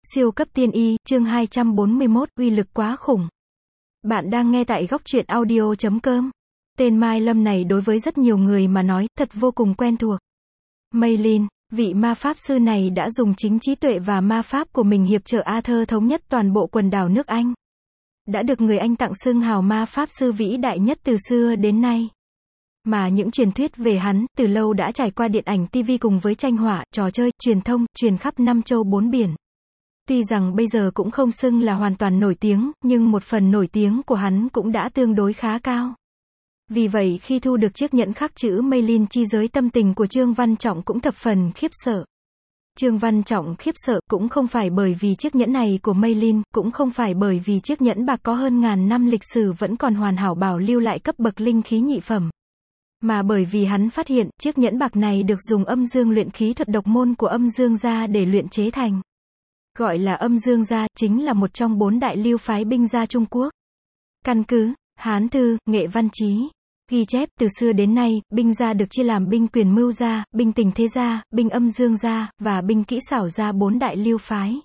Siêu cấp tiên y, chương 241, uy lực quá khủng. Bạn đang nghe tại góc truyện audio.com. Tên Mai Lâm này đối với rất nhiều người mà nói, thật vô cùng quen thuộc. Maylin, vị ma pháp sư này đã dùng chính trí tuệ và ma pháp của mình hiệp trợ Arthur thống nhất toàn bộ quần đảo nước Anh. Đã được người Anh tặng xưng hào ma pháp sư vĩ đại nhất từ xưa đến nay. Mà những truyền thuyết về hắn, từ lâu đã trải qua điện ảnh TV cùng với tranh họa, trò chơi, truyền thông, truyền khắp năm châu bốn biển. Tuy rằng bây giờ cũng không xưng là hoàn toàn nổi tiếng, nhưng một phần nổi tiếng của hắn cũng đã tương đối khá cao. Vì vậy khi thu được chiếc nhẫn khắc chữ Maylin chi giới tâm tình của Trương Văn Trọng cũng thập phần khiếp sợ. Trương Văn Trọng khiếp sợ cũng không phải bởi vì chiếc nhẫn này của Maylin, cũng không phải bởi vì chiếc nhẫn bạc có hơn ngàn năm lịch sử vẫn còn hoàn hảo bảo lưu lại cấp bậc linh khí nhị phẩm. Mà bởi vì hắn phát hiện, chiếc nhẫn bạc này được dùng âm dương luyện khí thuật độc môn của âm dương gia để luyện chế thành. Gọi là âm dương gia, chính là một trong 4 đại lưu phái binh gia Trung Quốc. Căn cứ, Hán Thư, Nghệ Văn Chí. Ghi chép, từ xưa đến nay, binh gia được chia làm binh quyền mưu gia, binh tình thế gia, binh âm dương gia, và binh kỹ xảo gia 4 đại lưu phái.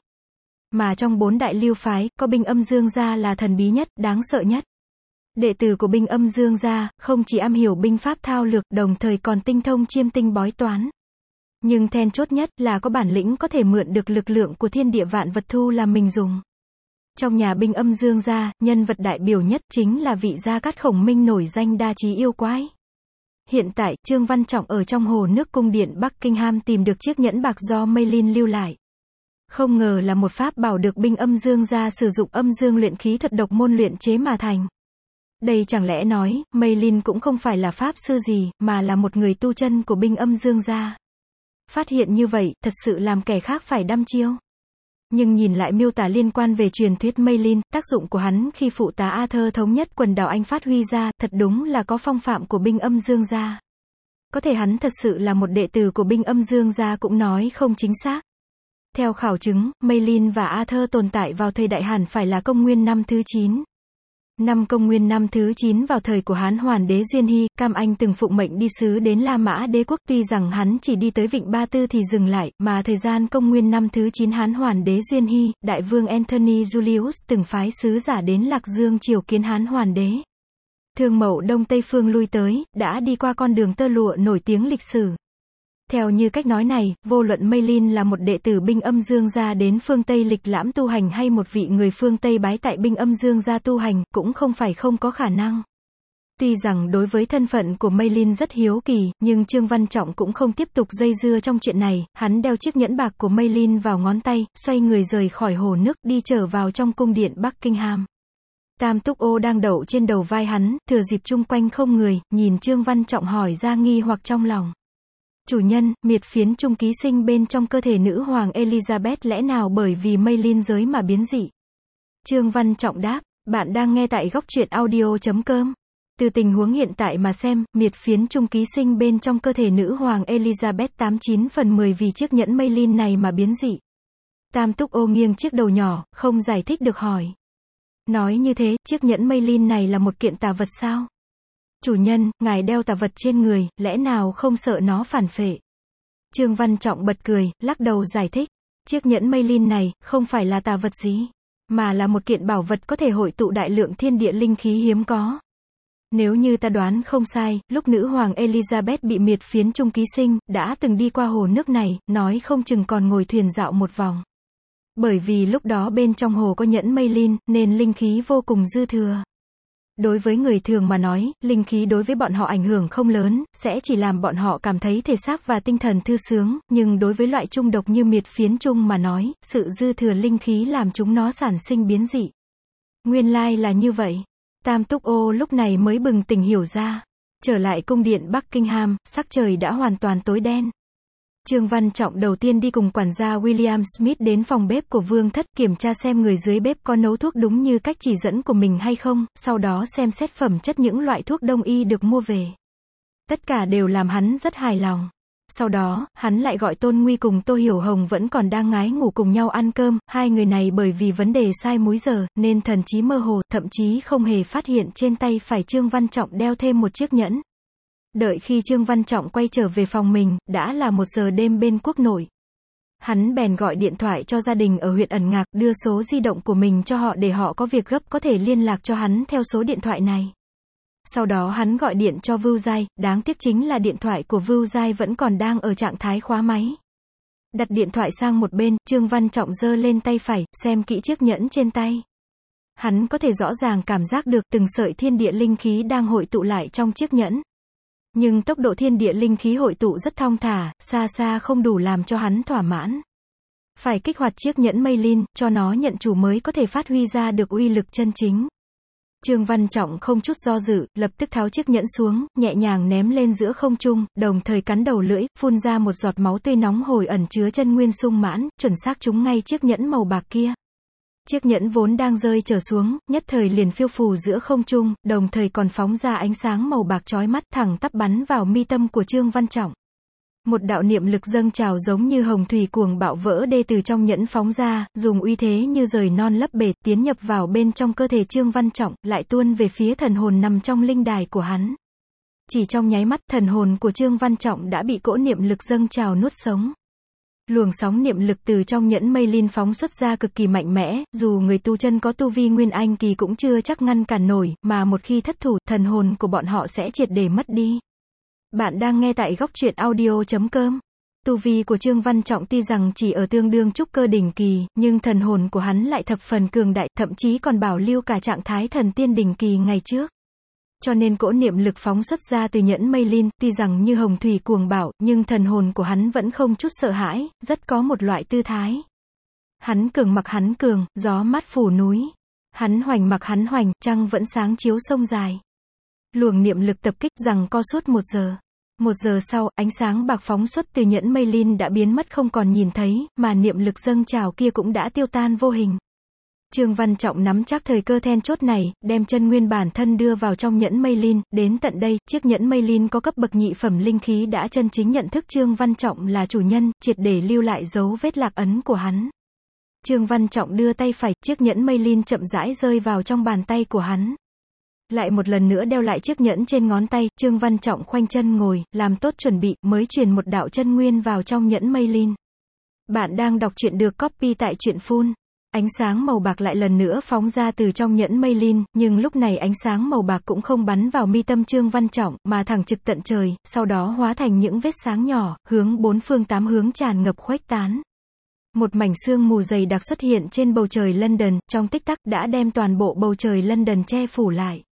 Mà trong 4 đại lưu phái, có binh âm dương gia là thần bí nhất, đáng sợ nhất. Đệ tử của binh âm dương gia, không chỉ am hiểu binh pháp thao lược, đồng thời còn tinh thông chiêm tinh bói toán. Nhưng then chốt nhất là có bản lĩnh có thể mượn được lực lượng của thiên địa vạn vật thu làm mình dùng. Trong nhà binh âm dương gia, nhân vật đại biểu nhất chính là vị Gia Cát Khổng Minh nổi danh đa trí yêu quái. Hiện tại, Trương Văn Trọng ở trong hồ nước cung điện Buckingham tìm được chiếc nhẫn bạc do Maylin lưu lại. Không ngờ là một pháp bảo được binh âm dương gia sử dụng âm dương luyện khí thuật độc môn luyện chế mà thành. Đây chẳng lẽ nói, Maylin cũng không phải là pháp sư gì, mà là một người tu chân của binh âm dương gia. Phát hiện như vậy, thật sự làm kẻ khác phải đăm chiêu. Nhưng nhìn lại miêu tả liên quan về truyền thuyết Maylin, tác dụng của hắn khi phụ tá Arthur thống nhất quần đảo Anh phát huy ra, thật đúng là có phong phạm của binh âm dương gia. Có thể hắn thật sự là một đệ tử của binh âm dương gia cũng nói không chính xác. Theo khảo chứng, Maylin và Arthur tồn tại vào thời đại hẳn phải là công nguyên năm thứ 9. Năm công nguyên năm thứ 9 vào thời của Hán Hoàn đế Duyên Hy, Cam Anh từng phụng mệnh đi sứ đến La Mã đế quốc, tuy rằng hắn chỉ đi tới Vịnh Ba Tư thì dừng lại, mà thời gian công nguyên năm thứ 9 Hán Hoàn đế Duyên Hy, đại vương Anthony Julius từng phái sứ giả đến Lạc Dương triều kiến Hán Hoàn đế. Thương mậu Đông Tây phương lui tới, đã đi qua con đường tơ lụa nổi tiếng lịch sử. Theo như cách nói này, vô luận Maylin là một đệ tử binh âm dương gia đến phương Tây lịch lãm tu hành hay một vị người phương Tây bái tại binh âm dương gia tu hành, cũng không phải không có khả năng. Tuy rằng đối với thân phận của Maylin rất hiếu kỳ, nhưng Trương Văn Trọng cũng không tiếp tục dây dưa trong chuyện này, hắn đeo chiếc nhẫn bạc của Maylin vào ngón tay, xoay người rời khỏi hồ nước, đi trở vào trong cung điện Buckingham. Tam Túc Ô đang đậu trên đầu vai hắn, thừa dịp chung quanh không người, nhìn Trương Văn Trọng hỏi ra nghi hoặc trong lòng. Chủ nhân, miệt phiến trung ký sinh bên trong cơ thể nữ hoàng Elizabeth lẽ nào bởi vì Maylin giới mà biến dị? Trương Văn Trọng đáp, bạn đang nghe tại góc truyện audio.com. Từ tình huống hiện tại mà xem, miệt phiến trung ký sinh bên trong cơ thể nữ hoàng Elizabeth 89 phần 10 vì chiếc nhẫn Maylin này mà biến dị. Tam Túc Ô nghiêng chiếc đầu nhỏ, không giải thích được hỏi. Nói như thế, chiếc nhẫn Maylin này là một kiện tà vật sao? Chủ nhân, ngài đeo tà vật trên người, lẽ nào không sợ nó phản phệ? Trương Văn Trọng bật cười, lắc đầu giải thích. Chiếc nhẫn Maylin này, không phải là tà vật gì, mà là một kiện bảo vật có thể hội tụ đại lượng thiên địa linh khí hiếm có. Nếu như ta đoán không sai, lúc nữ hoàng Elizabeth bị miệt phiến trung ký sinh, đã từng đi qua hồ nước này, nói không chừng còn ngồi thuyền dạo một vòng. Bởi vì lúc đó bên trong hồ có nhẫn Maylin, nên linh khí vô cùng dư thừa. Đối với người thường mà nói, linh khí đối với bọn họ ảnh hưởng không lớn, sẽ chỉ làm bọn họ cảm thấy thể xác và tinh thần thư sướng, nhưng đối với loại trung độc như miệt phiến trung mà nói, sự dư thừa linh khí làm chúng nó sản sinh biến dị. Nguyên lai là như vậy. Tam Túc Ô lúc này mới bừng tỉnh hiểu ra. Trở lại cung điện Buckingham, sắc trời đã hoàn toàn tối đen. Trương Văn Trọng đầu tiên đi cùng quản gia William Smith đến phòng bếp của Vương Thất kiểm tra xem người dưới bếp có nấu thuốc đúng như cách chỉ dẫn của mình hay không, sau đó xem xét phẩm chất những loại thuốc đông y được mua về. Tất cả đều làm hắn rất hài lòng. Sau đó, hắn lại gọi Tôn Nguy cùng Tô Hiểu Hồng vẫn còn đang ngái ngủ cùng nhau ăn cơm, hai người này bởi vì vấn đề sai múi giờ, nên thần trí mơ hồ, thậm chí không hề phát hiện trên tay phải Trương Văn Trọng đeo thêm một chiếc nhẫn. Đợi khi Trương Văn Trọng quay trở về phòng mình, đã là 1 giờ đêm bên quốc nội. Hắn bèn gọi điện thoại cho gia đình ở huyện Ẩn Ngạc, đưa số di động của mình cho họ để họ có việc gấp có thể liên lạc cho hắn theo số điện thoại này. Sau đó hắn gọi điện cho Vưu Giai, đáng tiếc chính là điện thoại của Vưu Giai vẫn còn đang ở trạng thái khóa máy. Đặt điện thoại sang một bên, Trương Văn Trọng giơ lên tay phải, xem kỹ chiếc nhẫn trên tay. Hắn có thể rõ ràng cảm giác được từng sợi thiên địa linh khí đang hội tụ lại trong chiếc nhẫn. Nhưng tốc độ thiên địa linh khí hội tụ rất thong thả, xa xa không đủ làm cho hắn thỏa mãn. Phải kích hoạt chiếc nhẫn mây linh, cho nó nhận chủ mới có thể phát huy ra được uy lực chân chính. Trương Văn Trọng không chút do dự, lập tức tháo chiếc nhẫn xuống, nhẹ nhàng ném lên giữa không trung, đồng thời cắn đầu lưỡi, phun ra một giọt máu tươi nóng hổi ẩn chứa chân nguyên sung mãn, chuẩn xác trúng ngay chiếc nhẫn màu bạc kia. Chiếc nhẫn vốn đang rơi trở xuống, nhất thời liền phiêu phù giữa không trung, đồng thời còn phóng ra ánh sáng màu bạc chói mắt, thẳng tắp bắn vào mi tâm của Trương Văn Trọng. Một đạo niệm lực dâng trào giống như hồng thủy cuồng bạo vỡ đê từ trong nhẫn phóng ra, dùng uy thế như rời non lấp bể, tiến nhập vào bên trong cơ thể Trương Văn Trọng, lại tuôn về phía thần hồn nằm trong linh đài của hắn. Chỉ trong nháy mắt, thần hồn của Trương Văn Trọng đã bị cỗ niệm lực dâng trào nuốt sống. Luồng sóng niệm lực từ trong nhẫn mây linh phóng xuất ra cực kỳ mạnh mẽ, dù người tu chân có tu vi nguyên anh kỳ cũng chưa chắc ngăn cản nổi, mà một khi thất thủ, thần hồn của bọn họ sẽ triệt để mất đi. Bạn đang nghe tại góc truyện audio.com. Tu vi của Trương Văn Trọng tuy rằng chỉ ở tương đương trúc cơ đỉnh kỳ, nhưng thần hồn của hắn lại thập phần cường đại, thậm chí còn bảo lưu cả trạng thái thần tiên đỉnh kỳ ngày trước. Cho nên cỗ niệm lực phóng xuất ra từ nhẫn mây linh, tuy rằng như hồng thủy cuồng bạo, nhưng thần hồn của hắn vẫn không chút sợ hãi, rất có một loại tư thái. Hắn cường mặc hắn cường, gió mát phủ núi. Hắn hoành mặc hắn hoành, trăng vẫn sáng chiếu sông dài. Luồng niệm lực tập kích giằng co suốt 1 giờ. 1 giờ sau, ánh sáng bạc phóng xuất từ nhẫn mây linh đã biến mất không còn nhìn thấy, mà niệm lực dâng trào kia cũng đã tiêu tan vô hình. Trương Văn Trọng nắm chắc thời cơ then chốt này, đem chân nguyên bản thân đưa vào trong nhẫn mây linh, đến tận đây, chiếc nhẫn mây linh có cấp bậc nhị phẩm linh khí đã chân chính nhận thức Trương Văn Trọng là chủ nhân, triệt để lưu lại dấu vết lạc ấn của hắn. Trương Văn Trọng đưa tay phải, chiếc nhẫn mây linh chậm rãi rơi vào trong bàn tay của hắn. Lại một lần nữa đeo lại chiếc nhẫn trên ngón tay, Trương Văn Trọng khoanh chân ngồi, làm tốt chuẩn bị, mới truyền một đạo chân nguyên vào trong nhẫn mây linh. Bạn đang đọc truyện được copy tại truyện Phun. Ánh sáng màu bạc lại lần nữa phóng ra từ trong nhẫn mây linh, nhưng lúc này ánh sáng màu bạc cũng không bắn vào mi tâm Trương Văn Trọng, mà thẳng trực tận trời, sau đó hóa thành những vết sáng nhỏ, hướng 4 phương 8 hướng tràn ngập khuếch tán. Một mảnh sương mù dày đặc xuất hiện trên bầu trời London, trong tích tắc đã đem toàn bộ bầu trời London che phủ lại.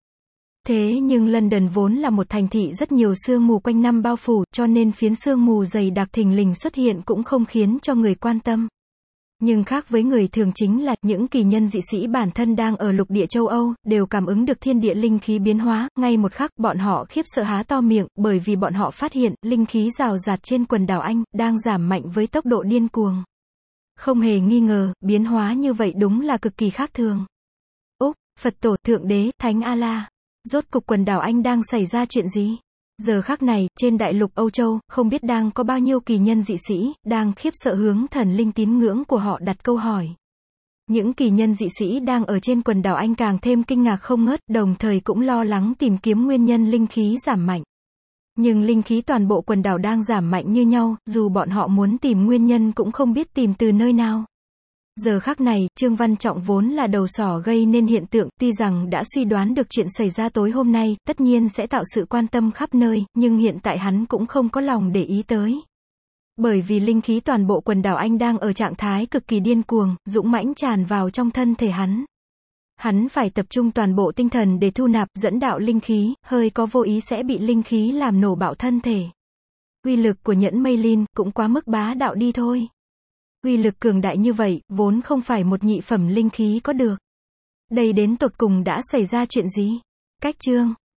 Thế nhưng London vốn là một thành thị rất nhiều sương mù quanh năm bao phủ, cho nên phiến sương mù dày đặc thình lình xuất hiện cũng không khiến cho người quan tâm. Nhưng khác với người thường chính là, những kỳ nhân dị sĩ bản thân đang ở lục địa châu Âu, đều cảm ứng được thiên địa linh khí biến hóa, ngay một khắc, bọn họ khiếp sợ há to miệng, bởi vì bọn họ phát hiện, linh khí rào rạt trên quần đảo Anh, đang giảm mạnh với tốc độ điên cuồng. Không hề nghi ngờ, biến hóa như vậy đúng là cực kỳ khác thường. Úc, Phật tổ, Thượng Đế, Thánh A-la. Rốt cục quần đảo Anh đang xảy ra chuyện gì? Giờ khắc này, trên đại lục Âu Châu, không biết đang có bao nhiêu kỳ nhân dị sĩ, đang khiếp sợ hướng thần linh tín ngưỡng của họ đặt câu hỏi. Những kỳ nhân dị sĩ đang ở trên quần đảo Anh càng thêm kinh ngạc không ngớt, đồng thời cũng lo lắng tìm kiếm nguyên nhân linh khí giảm mạnh. Nhưng linh khí toàn bộ quần đảo đang giảm mạnh như nhau, dù bọn họ muốn tìm nguyên nhân cũng không biết tìm từ nơi nào. Giờ khắc này, Trương Văn Trọng vốn là đầu sỏ gây nên hiện tượng, tuy rằng đã suy đoán được chuyện xảy ra tối hôm nay, tất nhiên sẽ tạo sự quan tâm khắp nơi, nhưng hiện tại hắn cũng không có lòng để ý tới. Bởi vì linh khí toàn bộ quần đảo Anh đang ở trạng thái cực kỳ điên cuồng, dũng mãnh tràn vào trong thân thể hắn. Hắn phải tập trung toàn bộ tinh thần để thu nạp, dẫn đạo linh khí, hơi có vô ý sẽ bị linh khí làm nổ bạo thân thể. Uy lực của nhẫn mây linh cũng quá mức bá đạo đi thôi. Uy lực cường đại như vậy, vốn không phải một nhị phẩm linh khí có được. Đây đến tột cùng đã xảy ra chuyện gì? Cách chương